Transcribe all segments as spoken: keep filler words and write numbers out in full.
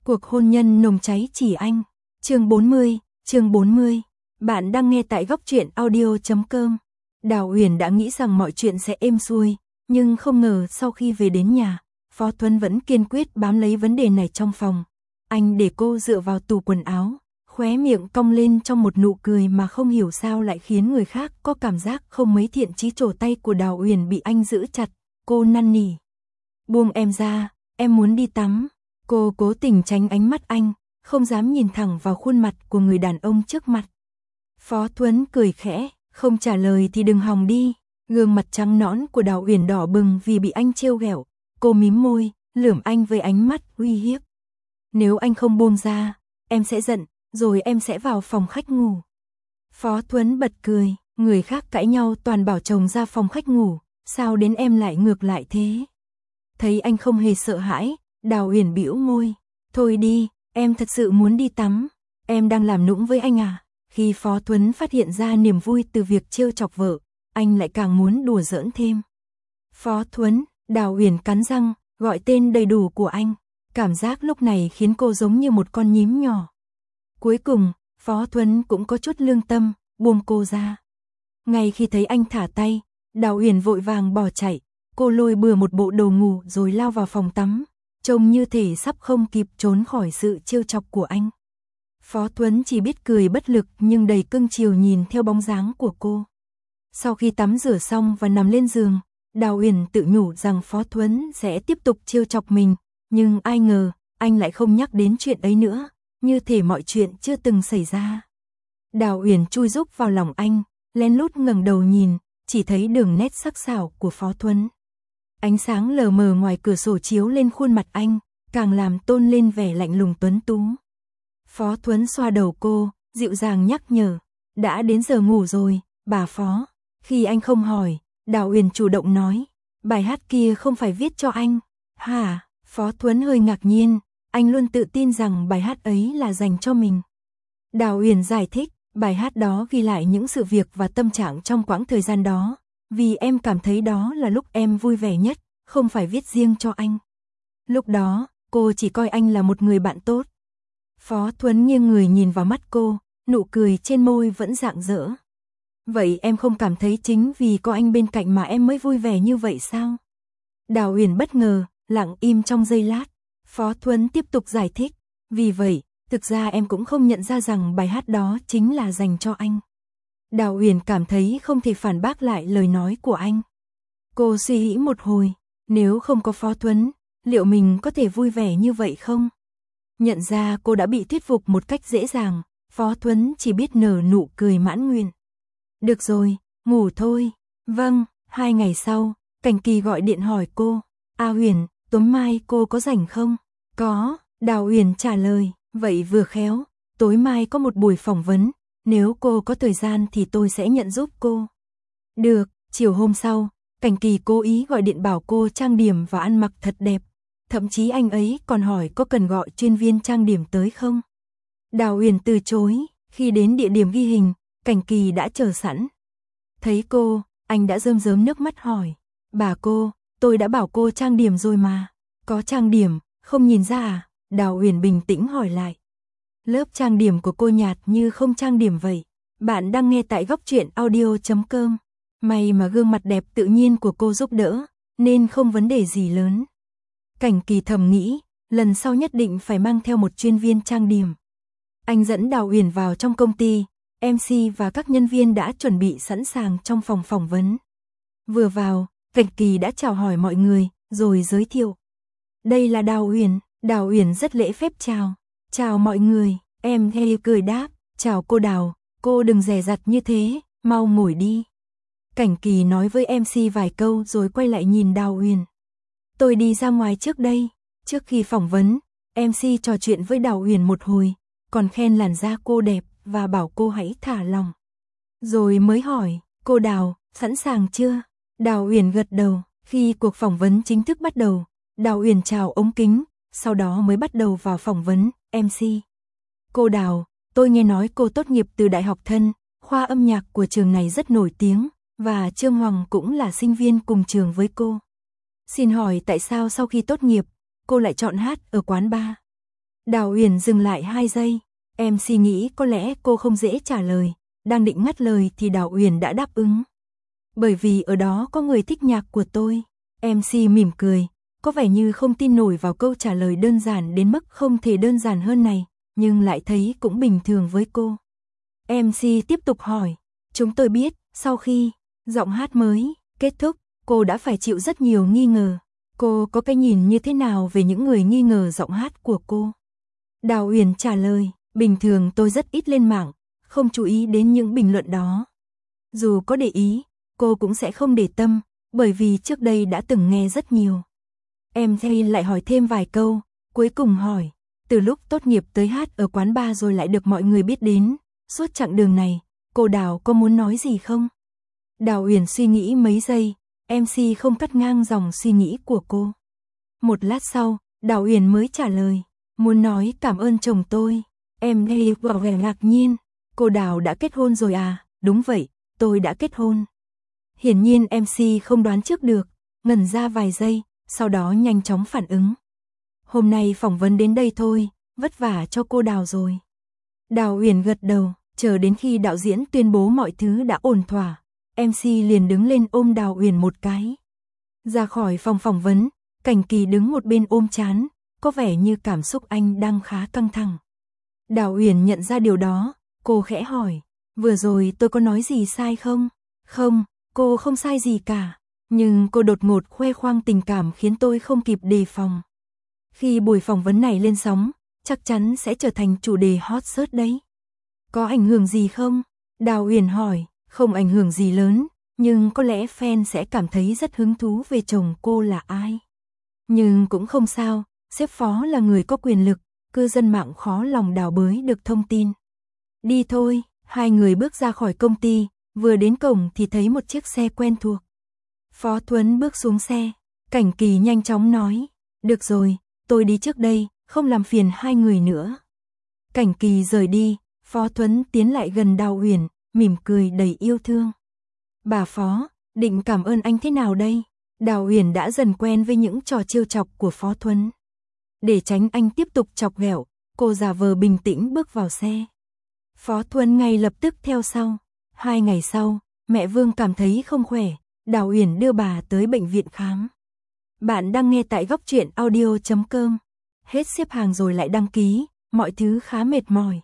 Cuộc hôn nhân nồng cháy chỉ anh. Chương bốn mươi, chương bốn mươi. Bạn đang nghe tại góc truyện audio chấm com. Đào Uyển đã nghĩ rằng mọi chuyện sẽ êm xuôi, nhưng không ngờ sau khi về đến nhà, Phó Thuấn vẫn kiên quyết bám lấy vấn đề này trong phòng. Anh để cô dựa vào tủ quần áo, khóe miệng cong lên trong một nụ cười mà không hiểu sao lại khiến người khác có cảm giác không mấy thiện chí. Trổ tay của Đào Uyển bị anh giữ chặt, cô năn nỉ. Buông em ra, em muốn đi tắm. Cô cố tình tránh ánh mắt anh, không dám nhìn thẳng vào khuôn mặt của người đàn ông trước mặt. Phó Thuấn cười khẽ, không trả lời thì đừng hòng đi. Gương mặt trắng nõn của Đào Uyển đỏ bừng vì bị anh trêu ghẹo. Cô mím môi, lườm anh với ánh mắt uy hiếp. Nếu anh không buông ra, em sẽ giận, rồi em sẽ vào phòng khách ngủ. Phó Thuấn bật cười, người khác cãi nhau toàn bảo chồng ra phòng khách ngủ, sao đến em lại ngược lại thế? Thấy anh không hề sợ hãi, Đào Uyển bĩu môi, thôi đi, em thật sự muốn đi tắm, em đang làm nũng với anh à? Khi Phó Thuấn phát hiện ra niềm vui từ việc trêu chọc vợ, anh lại càng muốn đùa giỡn thêm. Phó Thuấn, Đào Uyển cắn răng, gọi tên đầy đủ của anh, cảm giác lúc này khiến cô giống như một con nhím nhỏ. Cuối cùng, Phó Thuấn cũng có chút lương tâm, buông cô ra. Ngay khi thấy anh thả tay, Đào Uyển vội vàng bỏ chạy, cô lôi bừa một bộ đồ ngủ rồi lao vào phòng tắm, trông như thể sắp không kịp trốn khỏi sự trêu chọc của anh. Phó Thuấn chỉ biết cười bất lực nhưng đầy cưng chiều nhìn theo bóng dáng của cô. Sau khi tắm rửa xong và nằm lên giường, Đào Uyển tự nhủ rằng Phó Thuấn sẽ tiếp tục trêu chọc mình, nhưng ai ngờ, anh lại không nhắc đến chuyện ấy nữa, như thể mọi chuyện chưa từng xảy ra. Đào Uyển chui rúc vào lòng anh, lén lút ngẩng đầu nhìn, chỉ thấy đường nét sắc sảo của Phó Thuấn. Ánh sáng lờ mờ ngoài cửa sổ chiếu lên khuôn mặt anh, càng làm tôn lên vẻ lạnh lùng tuấn tú. Phó Thuấn xoa đầu cô, dịu dàng nhắc nhở, đã đến giờ ngủ rồi, bà Phó. Khi anh không hỏi, Đào Uyển chủ động nói, bài hát kia không phải viết cho anh. Hả? Phó Thuấn hơi ngạc nhiên, anh luôn tự tin rằng bài hát ấy là dành cho mình. Đào Uyển giải thích, bài hát đó ghi lại những sự việc và tâm trạng trong quãng thời gian đó, vì em cảm thấy đó là lúc em vui vẻ nhất, không phải viết riêng cho anh. Lúc đó, cô chỉ coi anh là một người bạn tốt. Phó Thuấn nghiêng người nhìn vào mắt cô, nụ cười trên môi vẫn rạng rỡ. Vậy em không cảm thấy chính vì có anh bên cạnh mà em mới vui vẻ như vậy sao? Đào Uyển bất ngờ, lặng im trong giây lát. Phó Thuấn tiếp tục giải thích, vì vậy, thực ra em cũng không nhận ra rằng bài hát đó chính là dành cho anh. Đào Uyển cảm thấy không thể phản bác lại lời nói của anh. Cô suy nghĩ một hồi, nếu không có Phó Thuấn, liệu mình có thể vui vẻ như vậy không? Nhận ra cô đã bị thuyết phục một cách dễ dàng, Phó Thuấn chỉ biết nở nụ cười mãn nguyện. Được rồi, ngủ thôi. Vâng, hai ngày sau, Cảnh Kỳ gọi điện hỏi cô, A Uyển, tối mai cô có rảnh không? Có, Đào Uyển trả lời, vậy vừa khéo, tối mai có một buổi phỏng vấn, nếu cô có thời gian thì tôi sẽ nhận giúp cô. Được, chiều hôm sau, Cảnh Kỳ cố ý gọi điện bảo cô trang điểm và ăn mặc thật đẹp, thậm chí anh ấy còn hỏi có cần gọi chuyên viên trang điểm tới không. Đào Uyển từ chối, khi đến địa điểm ghi hình, Cảnh Kỳ đã chờ sẵn. Thấy cô, anh đã rơm rớm nước mắt hỏi, bà cô, tôi đã bảo cô trang điểm rồi mà, có trang điểm, không nhìn ra à? Đào Uyển bình tĩnh hỏi lại. Lớp trang điểm của cô nhạt như không trang điểm vậy. Bạn đang nghe tại góc truyện audio chấm com. May mà gương mặt đẹp tự nhiên của cô giúp đỡ, nên không vấn đề gì lớn. Cảnh Kỳ thầm nghĩ, lần sau nhất định phải mang theo một chuyên viên trang điểm. Anh dẫn Đào Uyển vào trong công ty, em xê và các nhân viên đã chuẩn bị sẵn sàng trong phòng phỏng vấn. Vừa vào, Cảnh Kỳ đã chào hỏi mọi người, rồi giới thiệu. Đây là Đào Uyển. Đào Uyển rất lễ phép chào. Chào mọi người, em theo cười đáp, chào cô Đào, cô đừng dè dặt như thế, mau ngồi đi. Cảnh Kỳ nói với em xê vài câu rồi quay lại nhìn Đào Uyển. Tôi đi ra ngoài trước đây. Trước khi phỏng vấn, em xê trò chuyện với Đào Uyển một hồi, còn khen làn da cô đẹp và bảo cô hãy thả lòng. Rồi mới hỏi, cô Đào, sẵn sàng chưa? Đào Uyển gật đầu. Khi cuộc phỏng vấn chính thức bắt đầu, Đào Uyển chào ống kính, sau đó mới bắt đầu vào phỏng vấn, em xê. Cô Đào, tôi nghe nói cô tốt nghiệp từ Đại học Thân, khoa âm nhạc của trường này rất nổi tiếng, và Trương Hoàng cũng là sinh viên cùng trường với cô. Xin hỏi tại sao sau khi tốt nghiệp, cô lại chọn hát ở quán bar? Đào Uyển dừng lại hai giây, em xê nghĩ có lẽ cô không dễ trả lời, đang định ngắt lời thì Đào Uyển đã đáp ứng. Bởi vì ở đó có người thích nhạc của tôi. em xê mỉm cười, có vẻ như không tin nổi vào câu trả lời đơn giản đến mức không thể đơn giản hơn này, nhưng lại thấy cũng bình thường với cô. em xê tiếp tục hỏi, chúng tôi biết, sau khi giọng hát mới kết thúc, cô đã phải chịu rất nhiều nghi ngờ. Cô có cái nhìn như thế nào về những người nghi ngờ giọng hát của cô? Đào Uyển trả lời, bình thường tôi rất ít lên mạng, không chú ý đến những bình luận đó. Dù có để ý, cô cũng sẽ không để tâm, bởi vì trước đây đã từng nghe rất nhiều. Em thay lại hỏi thêm vài câu, cuối cùng hỏi, từ lúc tốt nghiệp tới hát ở quán bar rồi lại được mọi người biết đến, suốt chặng đường này, cô Đào có muốn nói gì không? Đào Uyển suy nghĩ mấy giây, em xê không cắt ngang dòng suy nghĩ của cô. Một lát sau, Đào Uyển mới trả lời, muốn nói cảm ơn chồng tôi. Em đây vào vẻ ngạc nhiên, cô Đào đã kết hôn rồi à? Đúng vậy, tôi đã kết hôn. Hiển nhiên em xê không đoán trước được, ngẩn ra vài giây, sau đó nhanh chóng phản ứng. Hôm nay phỏng vấn đến đây thôi, vất vả cho cô Đào rồi. Đào Uyển gật đầu, chờ đến khi đạo diễn tuyên bố mọi thứ đã ổn thỏa, em xê liền đứng lên ôm Đào Uyển một cái. Ra khỏi phòng phỏng vấn, Cảnh Kỳ đứng một bên ôm trán, có vẻ như cảm xúc anh đang khá căng thẳng. Đào Uyển nhận ra điều đó, cô khẽ hỏi, vừa rồi tôi có nói gì sai không? Không, cô không sai gì cả, nhưng cô đột ngột khoe khoang tình cảm khiến tôi không kịp đề phòng. Khi buổi phỏng vấn này lên sóng, chắc chắn sẽ trở thành chủ đề hot search đấy. Có ảnh hưởng gì không? Đào Uyển hỏi, không ảnh hưởng gì lớn, nhưng có lẽ fan sẽ cảm thấy rất hứng thú về chồng cô là ai. Nhưng cũng không sao, sếp phó là người có quyền lực, cư dân mạng khó lòng đào bới được thông tin. Đi thôi, hai người bước ra khỏi công ty, vừa đến cổng thì thấy một chiếc xe quen thuộc. Phó Thuấn bước xuống xe, Cảnh Kỳ nhanh chóng nói, được rồi, tôi đi trước đây, không làm phiền hai người nữa. Cảnh Kỳ rời đi, Phó Thuấn tiến lại gần Đào Uyển, mỉm cười đầy yêu thương. Bà Phó, định cảm ơn anh thế nào đây? Đào Uyển đã dần quen với những trò trêu chọc của Phó Thuấn. Để tránh anh tiếp tục chọc ghẹo, cô giả vờ bình tĩnh bước vào xe. Phó Thuấn ngay lập tức theo sau. Hai ngày sau, mẹ Vương cảm thấy không khỏe, Đào Uyển đưa bà tới bệnh viện khám. Bạn đang nghe tại góc truyện audio chấm com. Hết xếp hàng rồi lại đăng ký, mọi thứ khá mệt mỏi.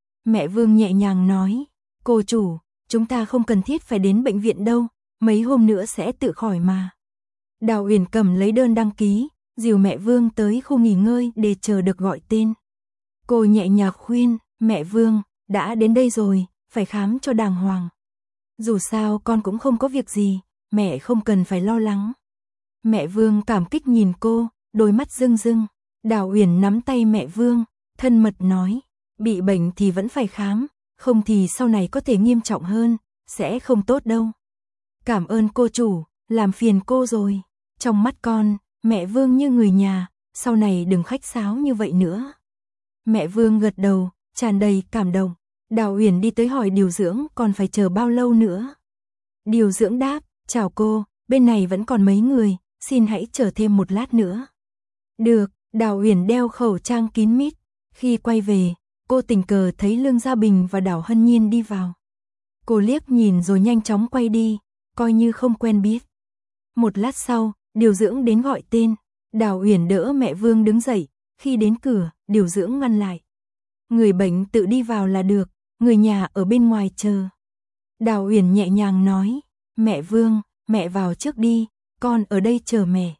Mẹ Vương nhẹ nhàng nói, cô chủ, chúng ta không cần thiết phải đến bệnh viện đâu, mấy hôm nữa sẽ tự khỏi mà. Đào Uyển cầm lấy đơn đăng ký, dìu mẹ Vương tới khu nghỉ ngơi để chờ được gọi tên. Cô nhẹ nhàng khuyên, mẹ Vương, đã đến đây rồi, phải khám cho đàng hoàng. Dù sao con cũng không có việc gì, mẹ không cần phải lo lắng. Mẹ Vương cảm kích nhìn cô, đôi mắt rưng rưng. Đào Uyển nắm tay mẹ Vương, thân mật nói, bị bệnh thì vẫn phải khám, không thì sau này có thể nghiêm trọng hơn, sẽ không tốt đâu. Cảm ơn cô chủ, làm phiền cô rồi. Trong mắt con, mẹ Vương như người nhà, sau này đừng khách sáo như vậy nữa. Mẹ Vương gật đầu, tràn đầy cảm động. Đào Uyển đi tới hỏi điều dưỡng còn phải chờ bao lâu nữa. Điều dưỡng đáp, chào cô, bên này vẫn còn mấy người, xin hãy chờ thêm một lát nữa. Được, Đào Uyển đeo khẩu trang kín mít. Khi quay về, cô tình cờ thấy Lương Gia Bình và Đào Hân Nhiên đi vào. Cô liếc nhìn rồi nhanh chóng quay đi, coi như không quen biết. Một lát sau, điều dưỡng đến gọi tên. Đào Uyển đỡ mẹ Vương đứng dậy, khi đến cửa, điều dưỡng ngăn lại. Người bệnh tự đi vào là được, người nhà ở bên ngoài chờ. Đào Uyển nhẹ nhàng nói, mẹ Vương, mẹ vào trước đi, con ở đây chờ mẹ.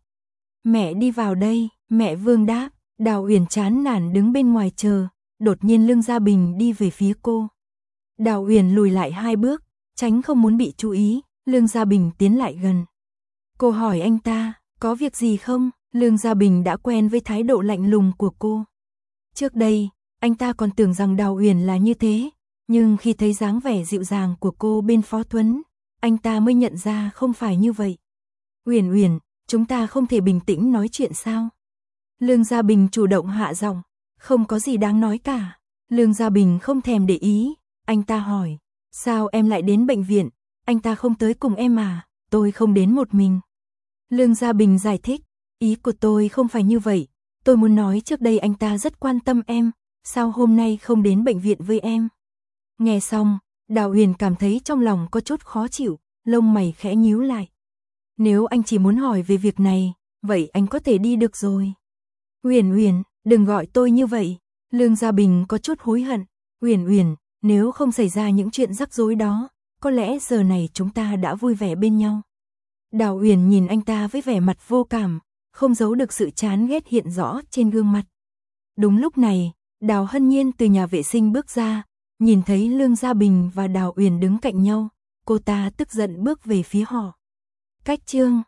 Mẹ đi vào đây, mẹ Vương đáp. Đào Uyển chán nản đứng bên ngoài chờ, đột nhiên Lương Gia Bình đi về phía cô. Đào Uyển lùi lại hai bước, tránh không muốn bị chú ý. Lương Gia Bình tiến lại gần. Cô hỏi anh ta, có việc gì không? Lương Gia Bình đã quen với thái độ lạnh lùng của cô. Trước đây, anh ta còn tưởng rằng Đào Uyển là như thế, nhưng khi thấy dáng vẻ dịu dàng của cô bên Phó Thuấn, anh ta mới nhận ra không phải như vậy. Uyển Uyển, chúng ta không thể bình tĩnh nói chuyện sao? Lương Gia Bình chủ động hạ giọng, không có gì đáng nói cả. Lương Gia Bình không thèm để ý, anh ta hỏi, sao em lại đến bệnh viện, anh ta không tới cùng em à, tôi không đến một mình. Lương Gia Bình giải thích, ý của tôi không phải như vậy, tôi muốn nói trước đây anh ta rất quan tâm em, sao hôm nay không đến bệnh viện với em? Nghe xong, Đào Huyền cảm thấy trong lòng có chút khó chịu, lông mày khẽ nhíu lại. Nếu anh chỉ muốn hỏi về việc này, vậy anh có thể đi được rồi. Huyền Huyền, đừng gọi tôi như vậy. Lương Gia Bình có chút hối hận. Huyền Huyền, nếu không xảy ra những chuyện rắc rối đó, có lẽ giờ này chúng ta đã vui vẻ bên nhau. Đào Huyền nhìn anh ta với vẻ mặt vô cảm, không giấu được sự chán ghét hiện rõ trên gương mặt. Đúng lúc này, Đào Hân Nhiên từ nhà vệ sinh bước ra, nhìn thấy Lương Gia Bình và Đào Huyền đứng cạnh nhau, cô ta tức giận bước về phía họ. Cách chương